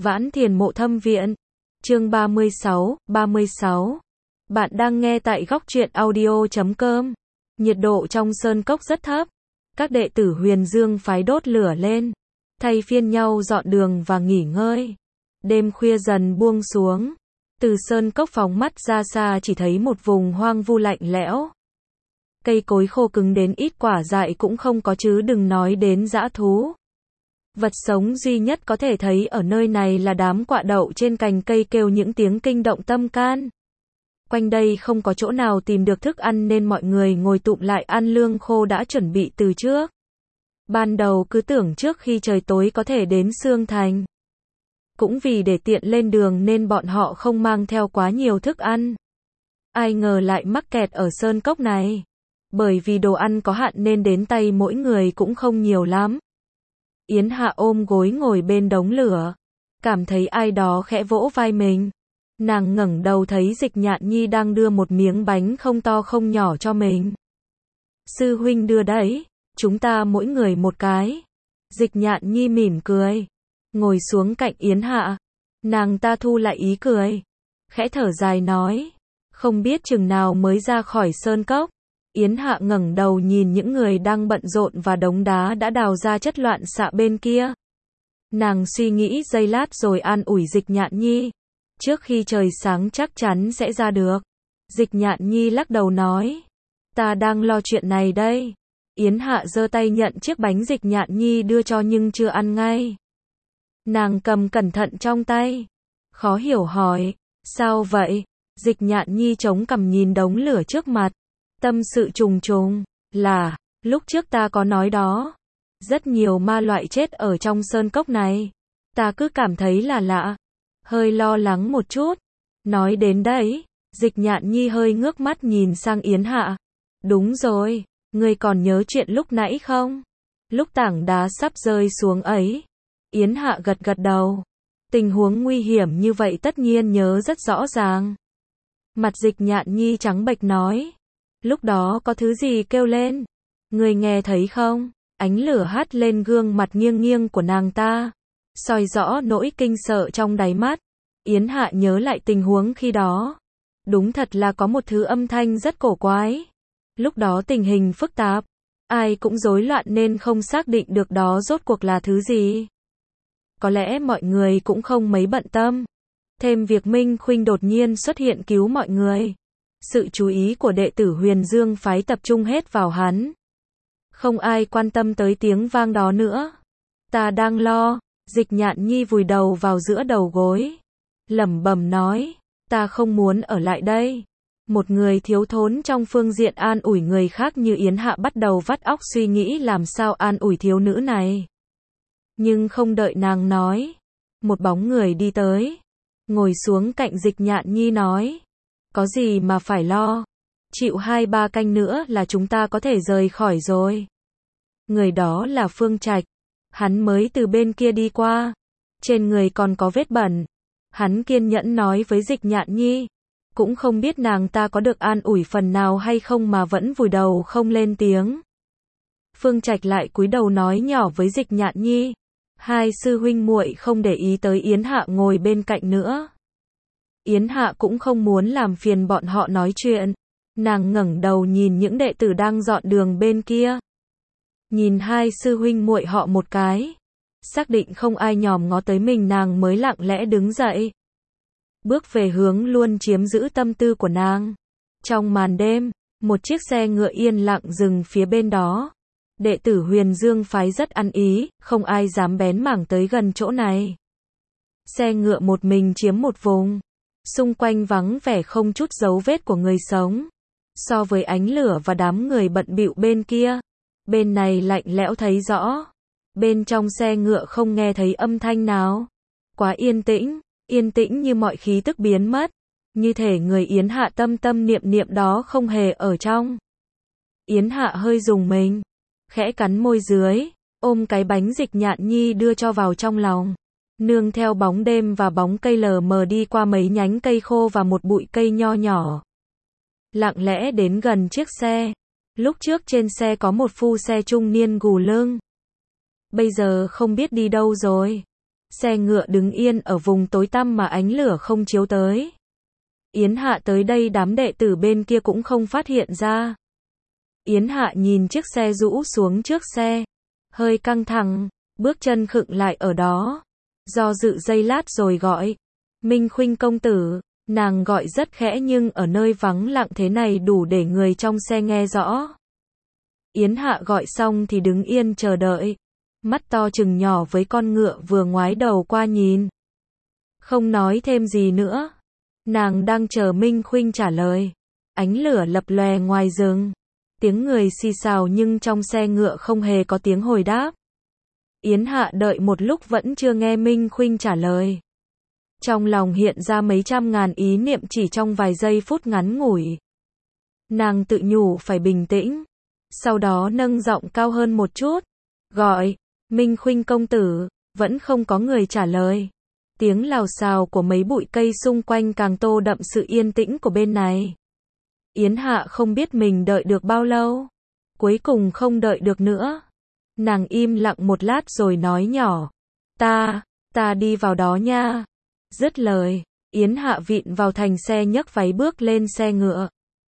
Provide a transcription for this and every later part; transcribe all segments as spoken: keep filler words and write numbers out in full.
Vãn Thiền Mộ Thâm Viện. Chương ba mươi sáu, ba mươi sáu. Bạn đang nghe tại góc truyện audio chấm com. Nhiệt độ trong sơn cốc rất thấp. Các đệ tử Huyền Dương phái đốt lửa lên, thay phiên nhau dọn đường và nghỉ ngơi. Đêm khuya dần buông xuống. Từ sơn cốc phóng mắt ra xa chỉ thấy một vùng hoang vu lạnh lẽo. Cây cối khô cứng đến ít quả dại cũng không có chứ đừng nói đến dã thú. Vật sống duy nhất có thể thấy ở nơi này là đám quạ đậu trên cành cây kêu những tiếng kinh động tâm can. Quanh đây không có chỗ nào tìm được thức ăn nên mọi người ngồi tụm lại ăn lương khô đã chuẩn bị từ trước. Ban đầu cứ tưởng trước khi trời tối có thể đến Sương Thành. Cũng vì để tiện lên đường nên bọn họ không mang theo quá nhiều thức ăn. Ai ngờ lại mắc kẹt ở sơn cốc này. Bởi vì đồ ăn có hạn nên đến tay mỗi người cũng không nhiều lắm. Yến Hạ ôm gối ngồi bên đống lửa, cảm thấy ai đó khẽ vỗ vai mình. Nàng ngẩng đầu thấy Dịch Nhạn Nhi đang đưa một miếng bánh không to không nhỏ cho mình. Sư huynh đưa đấy, chúng ta mỗi người một cái. Dịch Nhạn Nhi mỉm cười, ngồi xuống cạnh Yến Hạ. Nàng ta thu lại ý cười, khẽ thở dài nói, không biết chừng nào mới ra khỏi sơn cốc. Yến Hạ ngẩng đầu nhìn những người đang bận rộn và đống đá đã đào ra chất loạn xạ bên kia. Nàng suy nghĩ giây lát rồi an ủi Dịch Nhạn Nhi. Trước khi trời sáng chắc chắn sẽ ra được. Dịch Nhạn Nhi lắc đầu nói. Ta đang lo chuyện này đây. Yến Hạ giơ tay nhận chiếc bánh Dịch Nhạn Nhi đưa cho nhưng chưa ăn ngay. Nàng cầm cẩn thận trong tay. Khó hiểu hỏi. Sao vậy? Dịch Nhạn Nhi chống cằm nhìn đống lửa trước mặt. Tâm sự trùng trùng, là, lúc trước ta có nói đó. Rất nhiều ma loại chết ở trong sơn cốc này. Ta cứ cảm thấy là lạ. Hơi lo lắng một chút. Nói đến đấy, Dịch Nhạn Nhi hơi ngước mắt nhìn sang Yến Hạ. Đúng rồi, ngươi còn nhớ chuyện lúc nãy không? Lúc tảng đá sắp rơi xuống ấy. Yến Hạ gật gật đầu. Tình huống nguy hiểm như vậy tất nhiên nhớ rất rõ ràng. Mặt Dịch Nhạn Nhi trắng bệch nói. Lúc đó có thứ gì kêu lên? Người nghe thấy không? Ánh lửa hắt lên gương mặt nghiêng nghiêng của nàng ta, soi rõ nỗi kinh sợ trong đáy mắt. Yến Hạ nhớ lại tình huống khi đó. Đúng thật là có một thứ âm thanh rất cổ quái. Lúc đó tình hình phức tạp, ai cũng rối loạn nên không xác định được đó rốt cuộc là thứ gì. Có lẽ mọi người cũng không mấy bận tâm. Thêm việc Minh Khuynh đột nhiên xuất hiện cứu mọi người. Sự chú ý của đệ tử Huyền Dương phái tập trung hết vào hắn. Không ai quan tâm tới tiếng vang đó nữa. Ta đang lo. Dịch Nhạn Nhi vùi đầu vào giữa đầu gối, lẩm bẩm nói, ta không muốn ở lại đây. Một người thiếu thốn trong phương diện an ủi người khác như Yến Hạ bắt đầu vắt óc suy nghĩ làm sao an ủi thiếu nữ này. Nhưng không đợi nàng nói, một bóng người đi tới, ngồi xuống cạnh Dịch Nhạn Nhi nói, có gì mà phải lo, chịu hai ba canh nữa là chúng ta có thể rời khỏi rồi. Người đó là Phương Trạch, hắn mới từ bên kia đi qua, trên người còn có vết bẩn. Hắn kiên nhẫn nói với Dịch Nhạn Nhi, cũng không biết nàng ta có được an ủi phần nào hay không mà vẫn vùi đầu không lên tiếng. Phương Trạch lại cúi đầu nói nhỏ với Dịch Nhạn Nhi, hai sư huynh muội không để ý tới Yến Hạ ngồi bên cạnh nữa. Yến Hạ cũng không muốn làm phiền bọn họ nói chuyện. Nàng ngẩng đầu nhìn những đệ tử đang dọn đường bên kia. Nhìn hai sư huynh muội họ một cái. Xác định không ai nhòm ngó tới mình nàng mới lặng lẽ đứng dậy. Bước về hướng luôn chiếm giữ tâm tư của nàng. Trong màn đêm, một chiếc xe ngựa yên lặng dừng phía bên đó. Đệ tử Huyền Dương phái rất ăn ý, không ai dám bén mảng tới gần chỗ này. Xe ngựa một mình chiếm một vùng. Xung quanh vắng vẻ không chút dấu vết của người sống. So với ánh lửa và đám người bận bịu bên kia, bên này lạnh lẽo thấy rõ. Bên trong xe ngựa không nghe thấy âm thanh nào. Quá yên tĩnh, yên tĩnh như mọi khí tức biến mất. Như thể người Yến Hạ tâm tâm niệm niệm đó không hề ở trong. Yến Hạ hơi rùng mình, khẽ cắn môi dưới, ôm cái bánh Dịch Nhạn Nhi đưa cho vào trong lòng. Nương theo bóng đêm và bóng cây lờ mờ đi qua mấy nhánh cây khô và một bụi cây nho nhỏ. Lặng lẽ đến gần chiếc xe. Lúc trước trên xe có một phu xe trung niên gù lưng. Bây giờ không biết đi đâu rồi. Xe ngựa đứng yên ở vùng tối tăm mà ánh lửa không chiếu tới. Yến Hạ tới đây đám đệ tử bên kia cũng không phát hiện ra. Yến Hạ nhìn chiếc xe rũ xuống trước xe. Hơi căng thẳng, bước chân khựng lại ở đó. Do dự giây lát rồi gọi. Minh Khuynh công tử, nàng gọi rất khẽ nhưng ở nơi vắng lặng thế này đủ để người trong xe nghe rõ. Yến Hạ gọi xong thì đứng yên chờ đợi. Mắt to chừng nhỏ với con ngựa vừa ngoái đầu qua nhìn. Không nói thêm gì nữa. Nàng đang chờ Minh Khuynh trả lời. Ánh lửa lập lòe ngoài rừng. Tiếng người xì xào nhưng trong xe ngựa không hề có tiếng hồi đáp. Yến Hạ đợi một lúc vẫn chưa nghe Minh Khuynh trả lời. Trong lòng hiện ra mấy trăm ngàn ý niệm chỉ trong vài giây phút ngắn ngủi. Nàng tự nhủ phải bình tĩnh. Sau đó nâng giọng cao hơn một chút. Gọi, Minh Khuynh công tử, vẫn không có người trả lời. Tiếng lào xào của mấy bụi cây xung quanh càng tô đậm sự yên tĩnh của bên này. Yến Hạ không biết mình đợi được bao lâu. Cuối cùng không đợi được nữa. Nàng im lặng một lát rồi nói nhỏ. Ta, ta đi vào đó nha. Dứt lời, Yến Hạ vịn vào thành xe nhấc váy bước lên xe ngựa.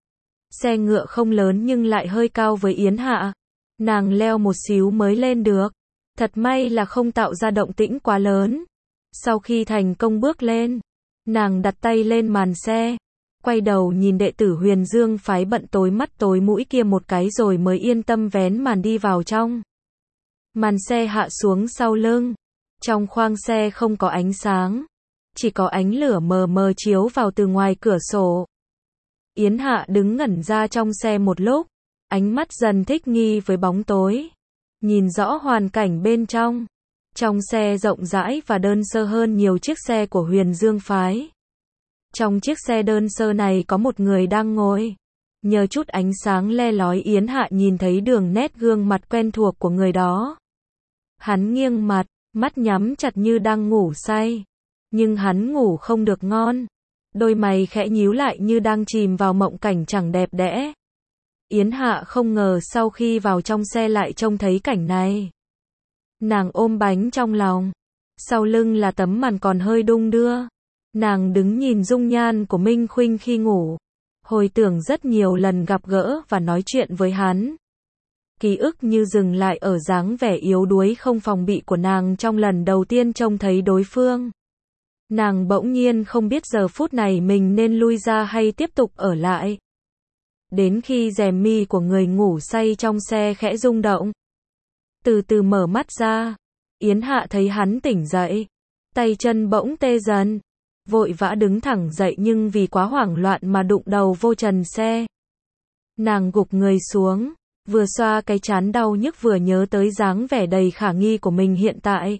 Xe ngựa không lớn nhưng lại hơi cao với Yến Hạ. Nàng leo một xíu mới lên được. Thật may là không tạo ra động tĩnh quá lớn. Sau khi thành công bước lên, nàng đặt tay lên màn xe. Quay đầu nhìn đệ tử Huyền Dương phái bận tối mắt tối mũi kia một cái rồi mới yên tâm vén màn đi vào trong. Màn xe hạ xuống sau lưng. Trong khoang xe không có ánh sáng. Chỉ có ánh lửa mờ mờ chiếu vào từ ngoài cửa sổ. Yến Hạ đứng ngẩn ra trong xe một lúc. Ánh mắt dần thích nghi với bóng tối. Nhìn rõ hoàn cảnh bên trong. Trong xe rộng rãi và đơn sơ hơn nhiều chiếc xe của Huyền Dương phái. Trong chiếc xe đơn sơ này có một người đang ngồi. Nhờ chút ánh sáng le lói Yến Hạ nhìn thấy đường nét gương mặt quen thuộc của người đó. Hắn nghiêng mặt, mắt nhắm chặt như đang ngủ say. Nhưng hắn ngủ không được ngon. Đôi mày khẽ nhíu lại như đang chìm vào mộng cảnh chẳng đẹp đẽ. Yến Hạ không ngờ sau khi vào trong xe lại trông thấy cảnh này. Nàng ôm bánh trong lòng. Sau lưng là tấm màn còn hơi đung đưa. Nàng đứng nhìn dung nhan của Minh Khuynh khi ngủ. Hồi tưởng rất nhiều lần gặp gỡ và nói chuyện với hắn. Ký ức như dừng lại ở dáng vẻ yếu đuối không phòng bị của nàng trong lần đầu tiên trông thấy đối phương. Nàng bỗng nhiên không biết giờ phút này mình nên lui ra hay tiếp tục ở lại. Đến khi rèm mi của người ngủ say trong xe khẽ rung động. Từ từ mở mắt ra. Yến Hạ thấy hắn tỉnh dậy. Tay chân bỗng tê dần. Vội vã đứng thẳng dậy nhưng vì quá hoảng loạn mà đụng đầu vô trần xe. Nàng gục người xuống. Vừa xoa cái trán đau nhức vừa nhớ tới dáng vẻ đầy khả nghi của mình hiện tại.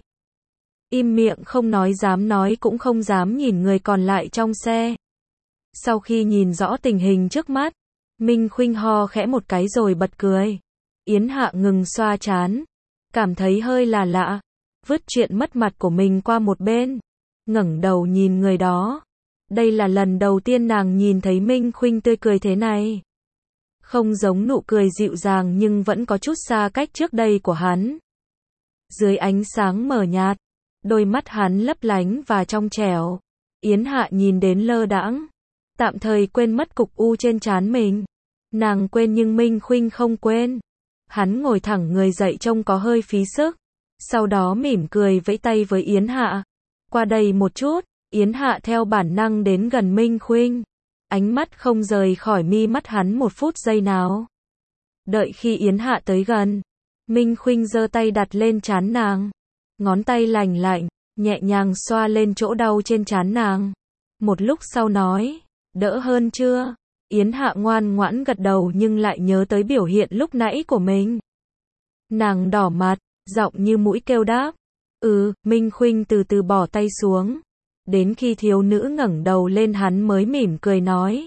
Im miệng không nói dám nói cũng không dám nhìn người còn lại trong xe. Sau khi nhìn rõ tình hình trước mắt, Minh Khuynh ho khẽ một cái rồi bật cười. Yến Hạ ngừng xoa trán. Cảm thấy hơi là lạ. Vứt chuyện mất mặt của mình qua một bên. Ngẩng đầu nhìn người đó. Đây là lần đầu tiên nàng nhìn thấy Minh Khuynh tươi cười thế này. Không giống nụ cười dịu dàng nhưng vẫn có chút xa cách trước đây của hắn. Dưới ánh sáng mờ nhạt, đôi mắt hắn lấp lánh và trong trẻo. Yến Hạ nhìn đến lơ đãng, tạm thời quên mất cục u trên trán mình. Nàng quên nhưng Minh Khuynh không quên. Hắn ngồi thẳng người dậy trông có hơi phí sức. Sau đó mỉm cười vẫy tay với Yến Hạ. Qua đây một chút. Yến Hạ theo bản năng đến gần Minh Khuynh. Ánh mắt không rời khỏi mi mắt hắn một phút giây nào. Đợi khi Yến Hạ tới gần, Minh Khuynh giơ tay đặt lên trán nàng. Ngón tay lành lạnh, nhẹ nhàng xoa lên chỗ đau trên trán nàng. Một lúc sau nói, đỡ hơn chưa? Yến Hạ ngoan ngoãn gật đầu nhưng lại nhớ tới biểu hiện lúc nãy của mình. Nàng đỏ mặt, giọng như mũi kêu đáp. Ừ, Minh Khuynh từ từ bỏ tay xuống. Đến khi thiếu nữ ngẩng đầu lên hắn mới mỉm cười nói.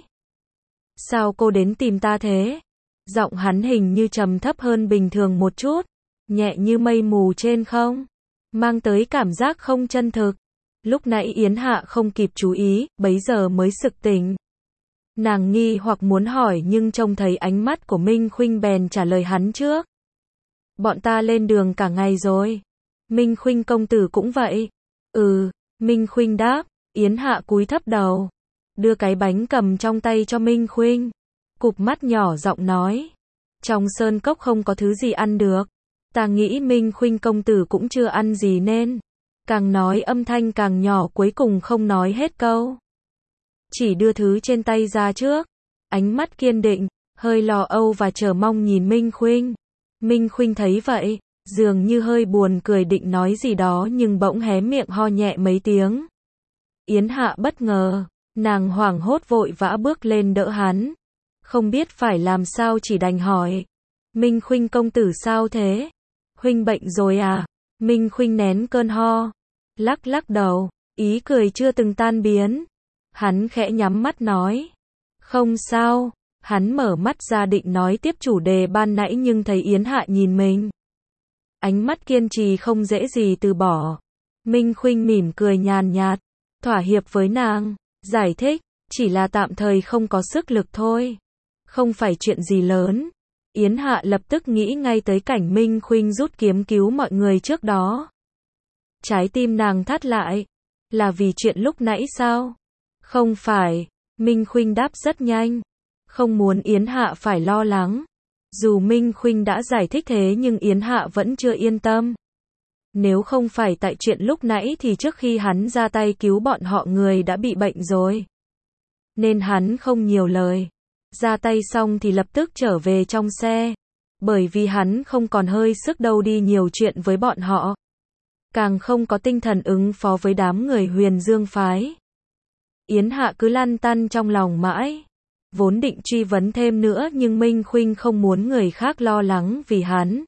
Sao cô đến tìm ta thế? Giọng hắn hình như trầm thấp hơn bình thường một chút. Nhẹ như mây mù trên không. Mang tới cảm giác không chân thực. Lúc nãy Yến Hạ không kịp chú ý, bấy giờ mới sực tỉnh. Nàng nghi hoặc muốn hỏi nhưng trông thấy ánh mắt của Minh Khuynh bèn trả lời hắn trước. Bọn ta lên đường cả ngày rồi. Minh Khuynh công tử cũng vậy. Ừ, Minh Khuynh đáp. Yến Hạ cúi thấp đầu, đưa cái bánh cầm trong tay cho Minh Khuynh. Cụp mắt nhỏ giọng nói. Trong sơn cốc không có thứ gì ăn được. Ta nghĩ Minh Khuynh công tử cũng chưa ăn gì nên. Càng nói âm thanh càng nhỏ, cuối cùng không nói hết câu. Chỉ đưa thứ trên tay ra trước. Ánh mắt kiên định, hơi lo âu và chờ mong nhìn Minh Khuynh. Minh Khuynh thấy vậy, dường như hơi buồn cười định nói gì đó nhưng bỗng hé miệng ho nhẹ mấy tiếng. Yến Hạ bất ngờ, nàng hoảng hốt vội vã bước lên đỡ hắn. Không biết phải làm sao chỉ đành hỏi. Minh Khuynh công tử sao thế? Huynh bệnh rồi à? Minh Khuynh nén cơn ho, lắc lắc đầu, ý cười chưa từng tan biến. Hắn khẽ nhắm mắt nói. Không sao. Hắn mở mắt ra định nói tiếp chủ đề ban nãy nhưng thấy Yến Hạ nhìn mình. Ánh mắt kiên trì không dễ gì từ bỏ. Minh Khuynh mỉm cười nhàn nhạt, thỏa hiệp với nàng, giải thích, chỉ là tạm thời không có sức lực thôi. Không phải chuyện gì lớn. Yến Hạ lập tức nghĩ ngay tới cảnh Minh Khuynh rút kiếm cứu mọi người trước đó. Trái tim nàng thắt lại. Là vì chuyện lúc nãy sao? Không phải. Minh Khuynh đáp rất nhanh. Không muốn Yến Hạ phải lo lắng. Dù Minh Khuynh đã giải thích thế nhưng Yến Hạ vẫn chưa yên tâm. Nếu không phải tại chuyện lúc nãy thì trước khi hắn ra tay cứu bọn họ người đã bị bệnh rồi. Nên hắn không nhiều lời. Ra tay xong thì lập tức trở về trong xe. Bởi vì hắn không còn hơi sức đâu đi nhiều chuyện với bọn họ. Càng không có tinh thần ứng phó với đám người Huyền Dương phái. Yến Hạ cứ lăn tăn trong lòng mãi. Vốn định truy vấn thêm nữa nhưng Minh Khuynh không muốn người khác lo lắng vì hắn.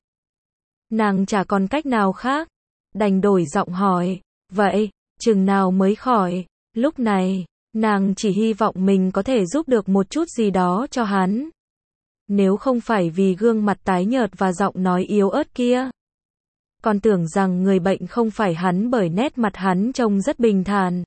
Nàng chả còn cách nào khác. Đành đổi giọng hỏi. Vậy, chừng nào mới khỏi? Lúc này, nàng chỉ hy vọng mình có thể giúp được một chút gì đó cho hắn. Nếu không phải vì gương mặt tái nhợt và giọng nói yếu ớt kia. Còn tưởng rằng người bệnh không phải hắn bởi nét mặt hắn trông rất bình thản.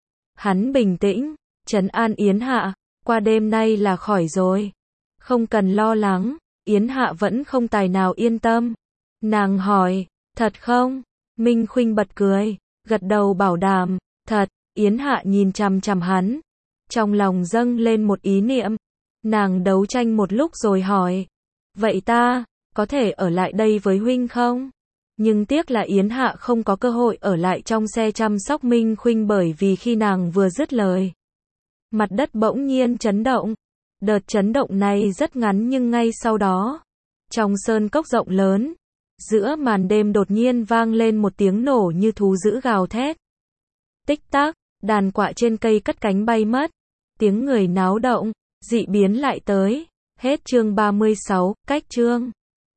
Hắn bình tĩnh, trấn an Yến Hạ. Qua đêm nay là khỏi rồi. Không cần lo lắng. Yến Hạ vẫn không tài nào yên tâm. Nàng hỏi, thật không? Minh Khuynh bật cười, gật đầu bảo đảm, thật. Yến Hạ nhìn chằm chằm hắn. Trong lòng dâng lên một ý niệm. Nàng đấu tranh một lúc rồi hỏi. Vậy ta, có thể ở lại đây với huynh không? Nhưng tiếc là Yến Hạ không có cơ hội ở lại trong xe chăm sóc Minh Khuynh bởi vì khi nàng vừa dứt lời. Mặt đất bỗng nhiên chấn động. Đợt chấn động này rất ngắn nhưng ngay sau đó. Trong sơn cốc rộng lớn. Giữa màn đêm đột nhiên vang lên một tiếng nổ như thú dữ gào thét. Tích tắc, đàn quạ trên cây cất cánh bay mất. Tiếng người náo động, dị biến lại tới. Hết chương ba mươi sáu, cách chương.